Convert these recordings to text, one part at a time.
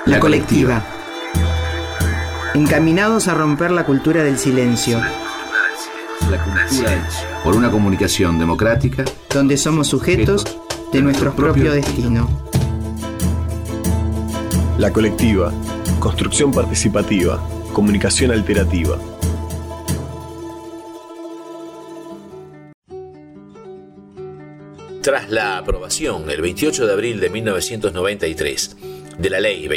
La colectiva. Encaminados a romper la cultura del silencio. La cultura por una comunicación democrática donde somos sujetos de nuestro propio destino. La colectiva. Construcción participativa. Comunicación alterativa. Tras la aprobación, el 28 de abril de 1993, de la Ley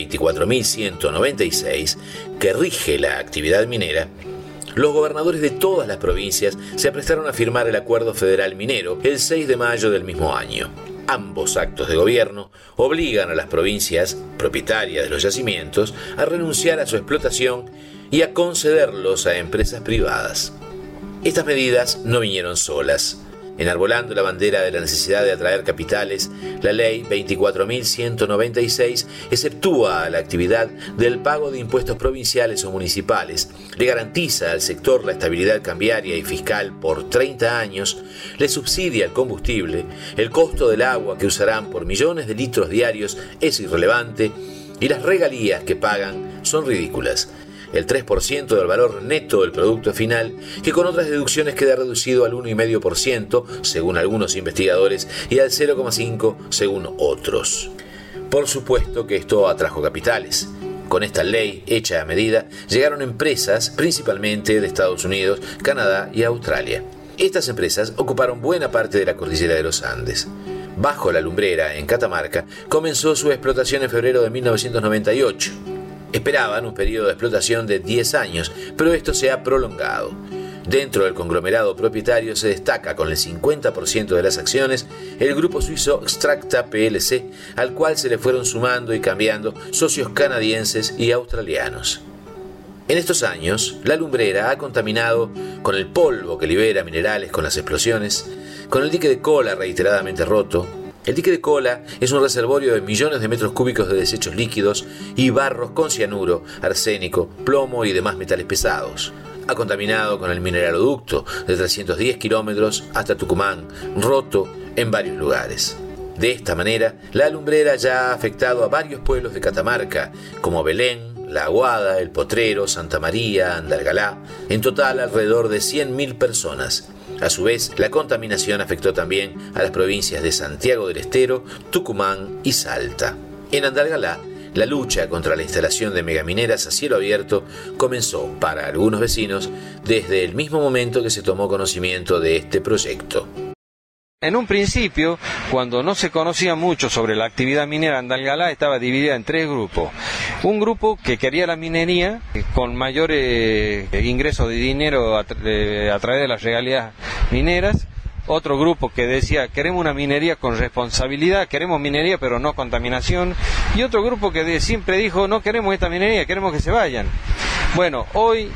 24.196, que rige la actividad minera, los gobernadores de todas las provincias se aprestaron a firmar el Acuerdo Federal Minero el 6 de mayo del mismo año. Ambos actos de gobierno obligan a las provincias propietarias de los yacimientos a renunciar a su explotación y a concederlos a empresas privadas. Estas medidas no vinieron solas. Enarbolando la bandera de la necesidad de atraer capitales, la Ley 24.196 exceptúa a la actividad del pago de impuestos provinciales o municipales, le garantiza al sector la estabilidad cambiaria y fiscal por 30 años, le subsidia el combustible, el costo del agua que usarán por millones de litros diarios es irrelevante y las regalías que pagan son ridículas. El 3% del valor neto del producto final, que con otras deducciones queda reducido al 1,5%, según algunos investigadores, y al 0,5% según otros. Por supuesto que esto atrajo capitales. Con esta ley hecha a medida, llegaron empresas, principalmente de Estados Unidos, Canadá y Australia. Estas empresas ocuparon buena parte de la cordillera de los Andes. Bajo la Lumbrera, en Catamarca, comenzó su explotación en febrero de 1998. Esperaban un periodo de explotación de 10 años, pero esto se ha prolongado. Dentro del conglomerado propietario se destaca con el 50% de las acciones el grupo suizo Xstrata plc, al cual se le fueron sumando y cambiando socios canadienses y australianos. En estos años, la Lumbrera ha contaminado con el polvo que libera minerales con las explosiones, con el dique de Kola reiteradamente roto. El dique de Kola es un reservorio de millones de metros cúbicos de desechos líquidos y barros con cianuro, arsénico, plomo y demás metales pesados. Ha contaminado con el mineraloducto de 310 kilómetros hasta Tucumán, roto en varios lugares. De esta manera, la Lumbrera ya ha afectado a varios pueblos de Catamarca, como Belén, La Aguada, El Potrero, Santa María, Andalgalá, en total alrededor de 100.000 personas. A su vez, la contaminación afectó también a las provincias de Santiago del Estero, Tucumán y Salta. En Andalgalá, la lucha contra la instalación de megamineras a cielo abierto comenzó para algunos vecinos desde el mismo momento que se tomó conocimiento de este proyecto. En un principio, cuando no se conocía mucho sobre la actividad minera, Andalgalá estaba dividida en 3 grupos. Un grupo que quería la minería con mayor ingreso de dinero a través de las regalías mineras. Otro grupo que decía, queremos una minería con responsabilidad, queremos minería pero no contaminación. Y otro grupo que siempre dijo, no queremos esta minería, queremos que se vayan. Bueno, hoy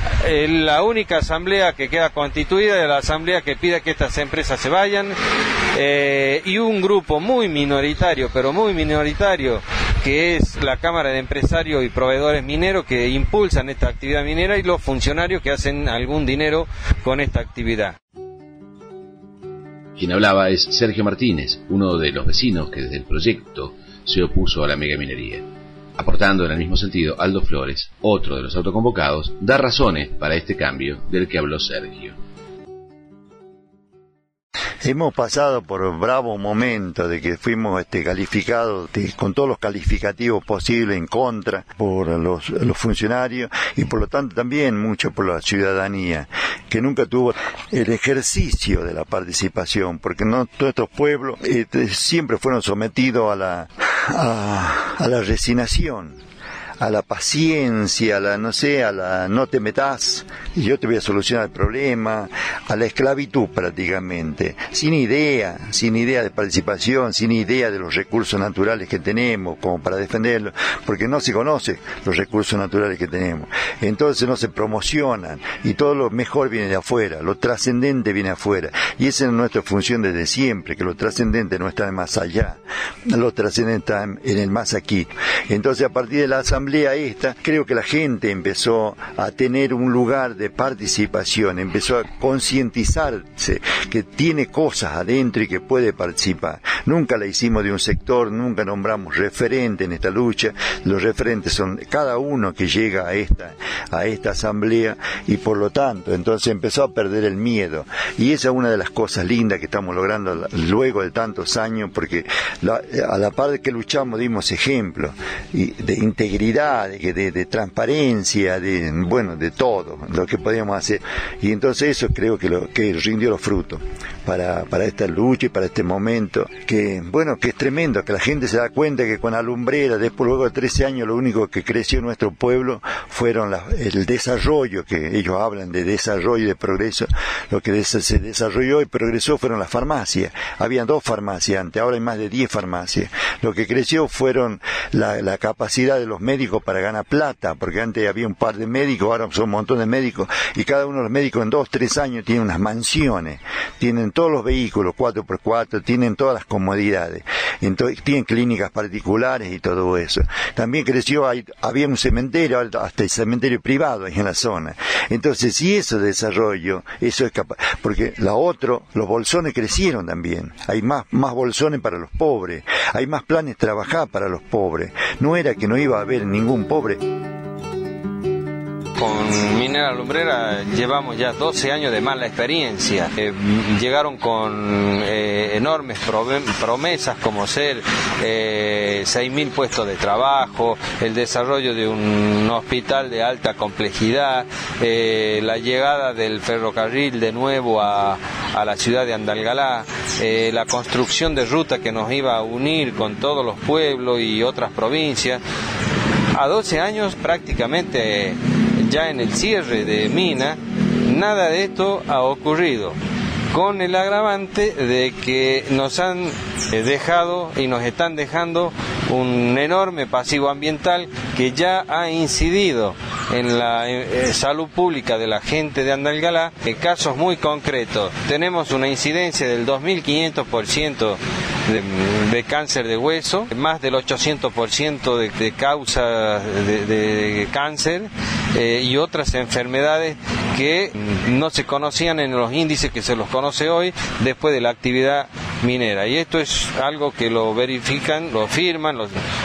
la única asamblea que queda constituida es la asamblea que pide que estas empresas se vayan, y un grupo muy minoritario, pero muy minoritario, que es la Cámara de Empresarios y Proveedores Mineros, que impulsan esta actividad minera, y los funcionarios que hacen algún dinero con esta actividad. Quien hablaba es Sergio Martínez, uno de los vecinos que desde el proyecto se opuso a la megaminería. Aportando en el mismo sentido, Aldo Flores, otro de los autoconvocados, da razones para este cambio del que habló Sergio. Hemos pasado por bravo momento de que fuimos calificados con todos los calificativos posibles en contra por los funcionarios y por lo tanto también mucho por la ciudadanía, que nunca tuvo el ejercicio de la participación, porque no todos estos pueblos siempre fueron sometidos a la resignación, a la paciencia, a la no te metas y yo te voy a solucionar el problema, a la esclavitud prácticamente, sin idea de participación, sin idea de los recursos naturales que tenemos como para defenderlos, porque no se conoce los recursos naturales que tenemos, entonces no se promocionan y todo lo mejor viene de afuera, lo trascendente viene afuera, y esa es nuestra función desde siempre, que lo trascendente no está más allá, lo trascendente está en el más aquí. Entonces a partir de la asamblea asamblea esta, creo que la gente empezó a tener un lugar de participación, empezó a concientizarse que tiene cosas adentro y que puede participar. Nunca la hicimos de un sector, nunca nombramos referente en esta lucha. Los referentes son cada uno que llega a esta asamblea, y por lo tanto entonces empezó a perder el miedo, y esa es una de las cosas lindas que estamos logrando luego de tantos años, porque a la par de que luchamos dimos ejemplo de integridad, de transparencia, de todo lo que podíamos hacer, y entonces eso creo que rindió los frutos para esta lucha y para este momento, que es tremendo, que la gente se da cuenta que con la lumbrera, después luego de 13 años, lo único que creció en nuestro pueblo fueron el desarrollo, que ellos hablan de desarrollo y de progreso. Lo que se desarrolló y progresó fueron las farmacias. Habían 2 farmacias antes, ahora hay más de 10 farmacias. Lo que creció fueron la capacidad de los médicos para ganar plata, porque antes había un par de médicos, ahora son un montón de médicos, y cada uno de los médicos en 2-3 años tiene unas mansiones, tienen todos los vehículos 4x4, tienen todas las comodidades, entonces tienen clínicas particulares y todo eso. También creció, había un cementerio, hasta el cementerio privado en la zona. Entonces, si eso desarrollo, eso es capaz, porque los bolsones crecieron también, hay más bolsones para los pobres, hay más planes de trabajar para los pobres, no era que no iba a haber ningún pobre. Con Minera Lumbrera llevamos ya 12 años de mala experiencia. Llegaron con enormes promesas como ser 6.000 puestos de trabajo, el desarrollo de un hospital de alta complejidad, la llegada del ferrocarril de nuevo a la ciudad de Andalgalá, la construcción de ruta que nos iba a unir con todos los pueblos y otras provincias. A 12 años prácticamente ya en el cierre de mina, nada de esto ha ocurrido, con el agravante de que nos han dejado y nos están dejando un enorme pasivo ambiental que ya ha incidido en la salud pública de la gente de Andalgalá en casos muy concretos. Tenemos una incidencia del 2.500% de cáncer de hueso, más del 800% de causas de cáncer y otras enfermedades que no se conocían en los índices que se los conoce hoy después de la actividad minera. Y esto es algo que lo verifican, lo firman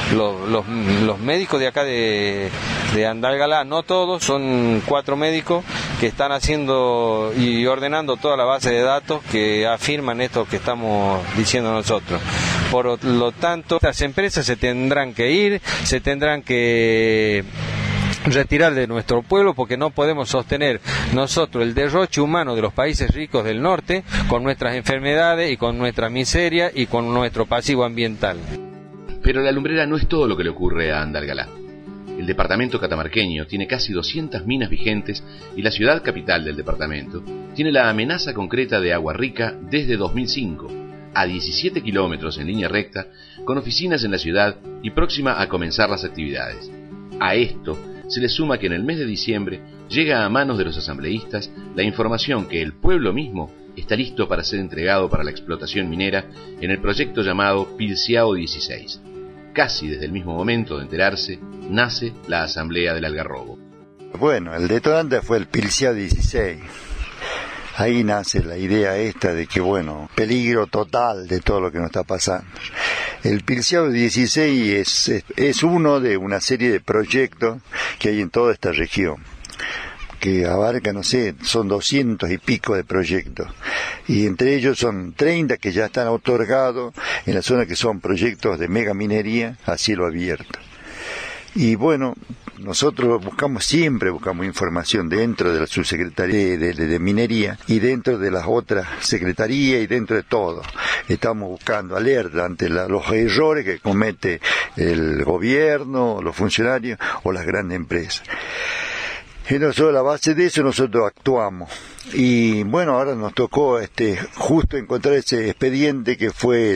los médicos de acá de Andalgalá, no todos, son 4 médicos que están haciendo y ordenando toda la base de datos que afirman esto que estamos diciendo nosotros. Por lo tanto, las empresas se tendrán que ir, se tendrán que retirar de nuestro pueblo, porque no podemos sostener nosotros el derroche humano de los países ricos del norte con nuestras enfermedades y con nuestra miseria y con nuestro pasivo ambiental. Pero la lumbrera no es todo lo que le ocurre a Andalgalá. El departamento catamarqueño tiene casi 200 minas vigentes y la ciudad capital del departamento tiene la amenaza concreta de agua rica desde 2005, a 17 kilómetros en línea recta, con oficinas en la ciudad y próxima a comenzar las actividades. A esto se le suma que en el mes de diciembre llega a manos de los asambleístas la información que el pueblo mismo está listo para ser entregado para la explotación minera en el proyecto llamado Pilciao 16. Casi desde el mismo momento de enterarse, nace la Asamblea del Algarrobo. Bueno, el detonante fue el Pilciao 16. Ahí nace la idea esta de que, peligro total de todo lo que nos está pasando. El Pilciao 16 es uno de una serie de proyectos que hay en toda esta región, que abarca, son 200 y pico de proyectos, y entre ellos son 30 que ya están otorgados en la zona, que son proyectos de megaminería a cielo abierto. Y nosotros siempre buscamos información dentro de la subsecretaría de minería y dentro de las otras secretarías y dentro de todo. Estamos buscando alerta ante los errores que comete el gobierno, los funcionarios o las grandes empresas. Y nosotros, a la base de eso, nosotros actuamos. Y ahora nos tocó justo encontrar ese expediente que fue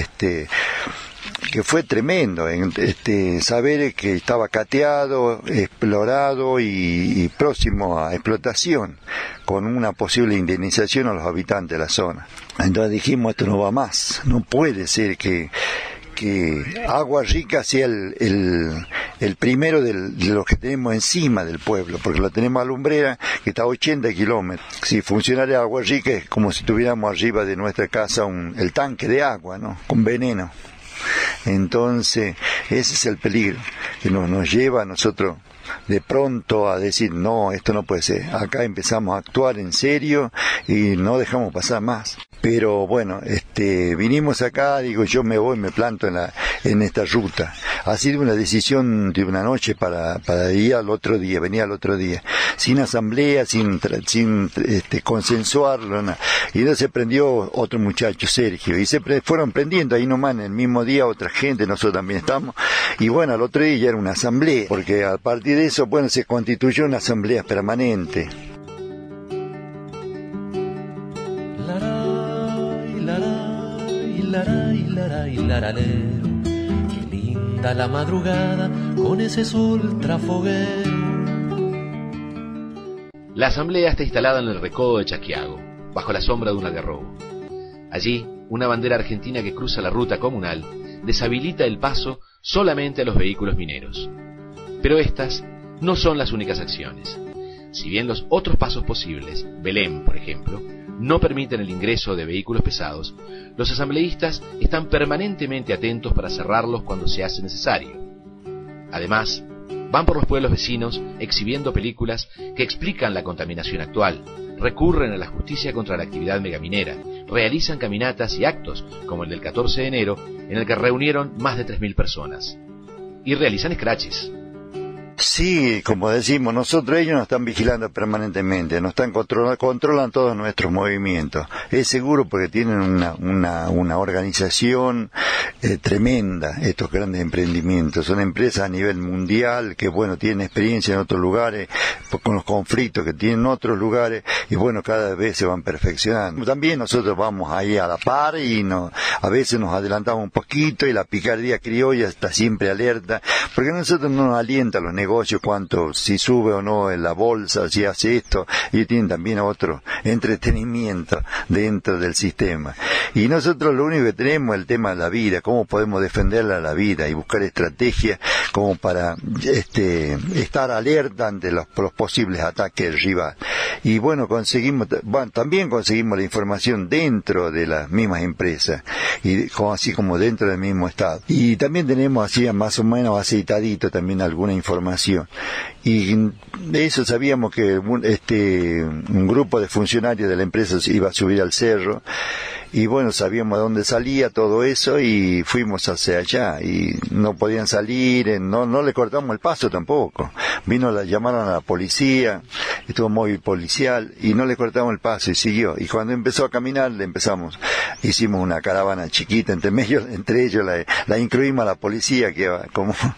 que fue tremendo, saber que estaba cateado, explorado y próximo a explotación, con una posible indemnización a los habitantes de la zona. Entonces dijimos, esto no va más, no puede ser que Agua Rica sea el primero de los que tenemos encima del pueblo, porque lo tenemos a Lumbrera, que está a 80 kilómetros. Si funcionara Agua Rica es como si tuviéramos arriba de nuestra casa el tanque de agua, ¿no? Con veneno. Entonces, ese es el peligro que nos lleva a nosotros de pronto a decir, no, esto no puede ser. Acá empezamos a actuar en serio y no dejamos pasar más. Pero bueno, vinimos acá, digo, yo me voy, me planto en esta ruta. Ha sido una decisión de una noche para ir al otro día, venir al otro día, sin asamblea, sin consensuarlo, nada. Y entonces se prendió otro muchacho, Sergio, y se fueron prendiendo ahí nomás en el mismo día otra gente, nosotros también estamos. Y bueno, al otro día ya era una asamblea, porque a partir de eso, bueno, se constituyó una asamblea permanente. Qué linda la madrugada con ese sol trafoguero. La asamblea está instalada en el recodo de Chaquiago, bajo la sombra de un algarrobo. Allí, una bandera argentina que cruza la ruta comunal deshabilita el paso solamente a los vehículos mineros. Pero estas no son las únicas acciones. Si bien los otros pasos posibles, Belén, por ejemplo, no permiten el ingreso de vehículos pesados, los asambleístas están permanentemente atentos para cerrarlos cuando se hace necesario. Además, van por los pueblos vecinos exhibiendo películas que explican la contaminación actual, recurren a la justicia contra la actividad megaminera, realizan caminatas y actos, como el del 14 de enero, en el que reunieron más de 3.000 personas. Y realizan escraches. Sí, como decimos, ellos nos están vigilando permanentemente, nos están controlan todos nuestros movimientos. Es seguro porque tienen una organización tremenda, estos grandes emprendimientos. Son empresas a nivel mundial que, bueno, tienen experiencia en otros lugares, con los conflictos que tienen en otros lugares, y bueno, cada vez se van perfeccionando. También nosotros vamos ahí a la par y a veces nos adelantamos un poquito, y la picardía criolla está siempre alerta, porque a nosotros no nos alienta los negocios, si sube o no en la bolsa, si hace esto, y tienen también otro entretenimiento dentro del sistema. Y nosotros lo único que tenemos es el tema de la vida, cómo podemos defenderla a la vida y buscar estrategias como para estar alerta ante los posibles ataques del rival. Y bueno, también conseguimos la información dentro de las mismas empresas, y así como dentro del mismo estado. Y también tenemos así más o menos aceitadito también alguna información. Y de eso sabíamos que un grupo de funcionarios de la empresa se iba a subir al cerro, y bueno, sabíamos de dónde salía todo eso y fuimos hacia allá, y no podían salir, no le cortamos el paso tampoco. Llamaron a la policía, estuvo móvil policial, y no le cortamos el paso y siguió. Y cuando empezó a caminar, hicimos una caravana chiquita, entre ellos la incluimos a la policía, que iba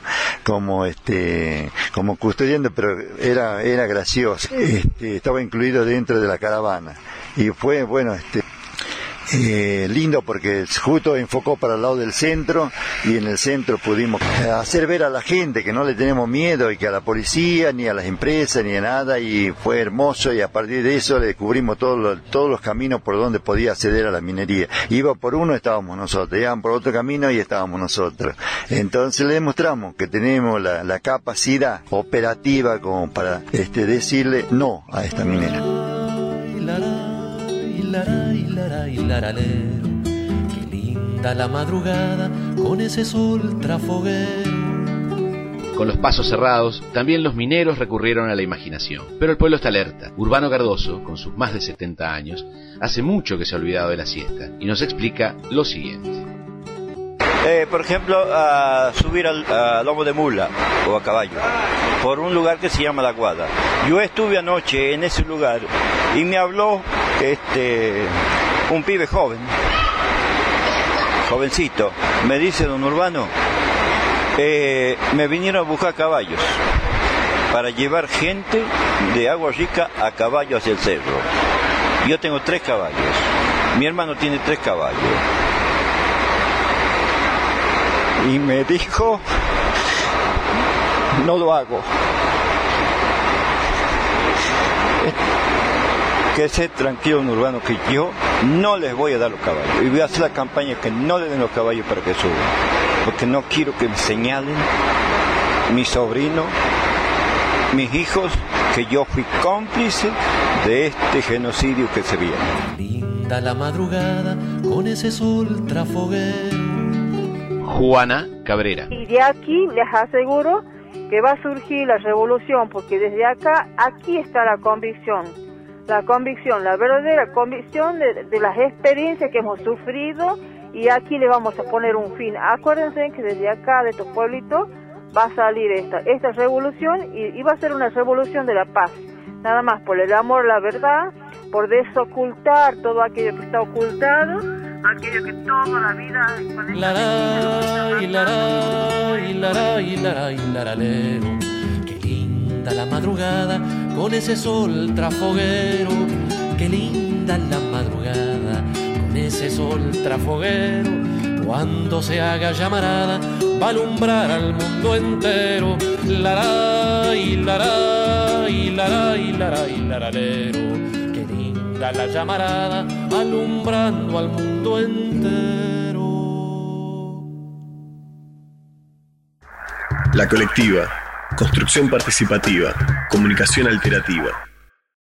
como custodiando, pero era gracioso. Estaba incluido dentro de la caravana, y fue, bueno, lindo porque justo enfocó para el lado del centro, y en el centro pudimos hacer ver a la gente que no le tenemos miedo, y que a la policía, ni a las empresas, ni a nada, y fue hermoso. Y a partir de eso le descubrimos todos los caminos por donde podía acceder a la minería. Iba por uno, estábamos nosotros, iban por otro camino y estábamos nosotros. Entonces le demostramos que tenemos la capacidad operativa como para decirle no a esta minera. Qué linda la madrugada con ese sol trafoguero. Con los pasos cerrados, también los mineros recurrieron a la imaginación. Pero el pueblo está alerta. Urbano Cardoso, con sus más de 70 años, hace mucho que se ha olvidado de la siesta, y nos explica lo siguiente. Por ejemplo, subir al lomo de mula o a caballo, por un lugar que se llama La Guada. Yo estuve anoche en ese lugar y me habló un pibe jovencito. Me dice: don Urbano, me vinieron a buscar caballos para llevar gente de Agua Rica a caballo hacia el cerro. Yo tengo 3 caballos, mi hermano tiene 3 caballos. Y me dijo: no lo hago. Que esté tranquilo, un urbano, que yo no les voy a dar los caballos. Y voy a hacer la campaña que no le den los caballos para que suban. Porque no quiero que me señalen mi sobrino, mis hijos, que yo fui cómplice de este genocidio que se viene. Linda la madrugada con ese sol trafoguero. Juana Cabrera. Y de aquí les aseguro que va a surgir la revolución, porque desde acá, aquí está la convicción, la verdadera convicción de las experiencias que hemos sufrido, y aquí le vamos a poner un fin. Acuérdense que desde acá, de estos pueblitos, va a salir esta revolución, y va a ser una revolución de la paz, nada más por el amor, la verdad, por desocultar todo aquello que está ocultado, aquello que toda la vida... Qué linda la madrugada con ese sol trafoguero. Qué linda la madrugada con ese sol trafoguero. Cuando se haga llamarada va a alumbrar al mundo entero. Qué linda la llamarada alumbrando al mundo entero. La colectiva, construcción participativa, comunicación alterativa.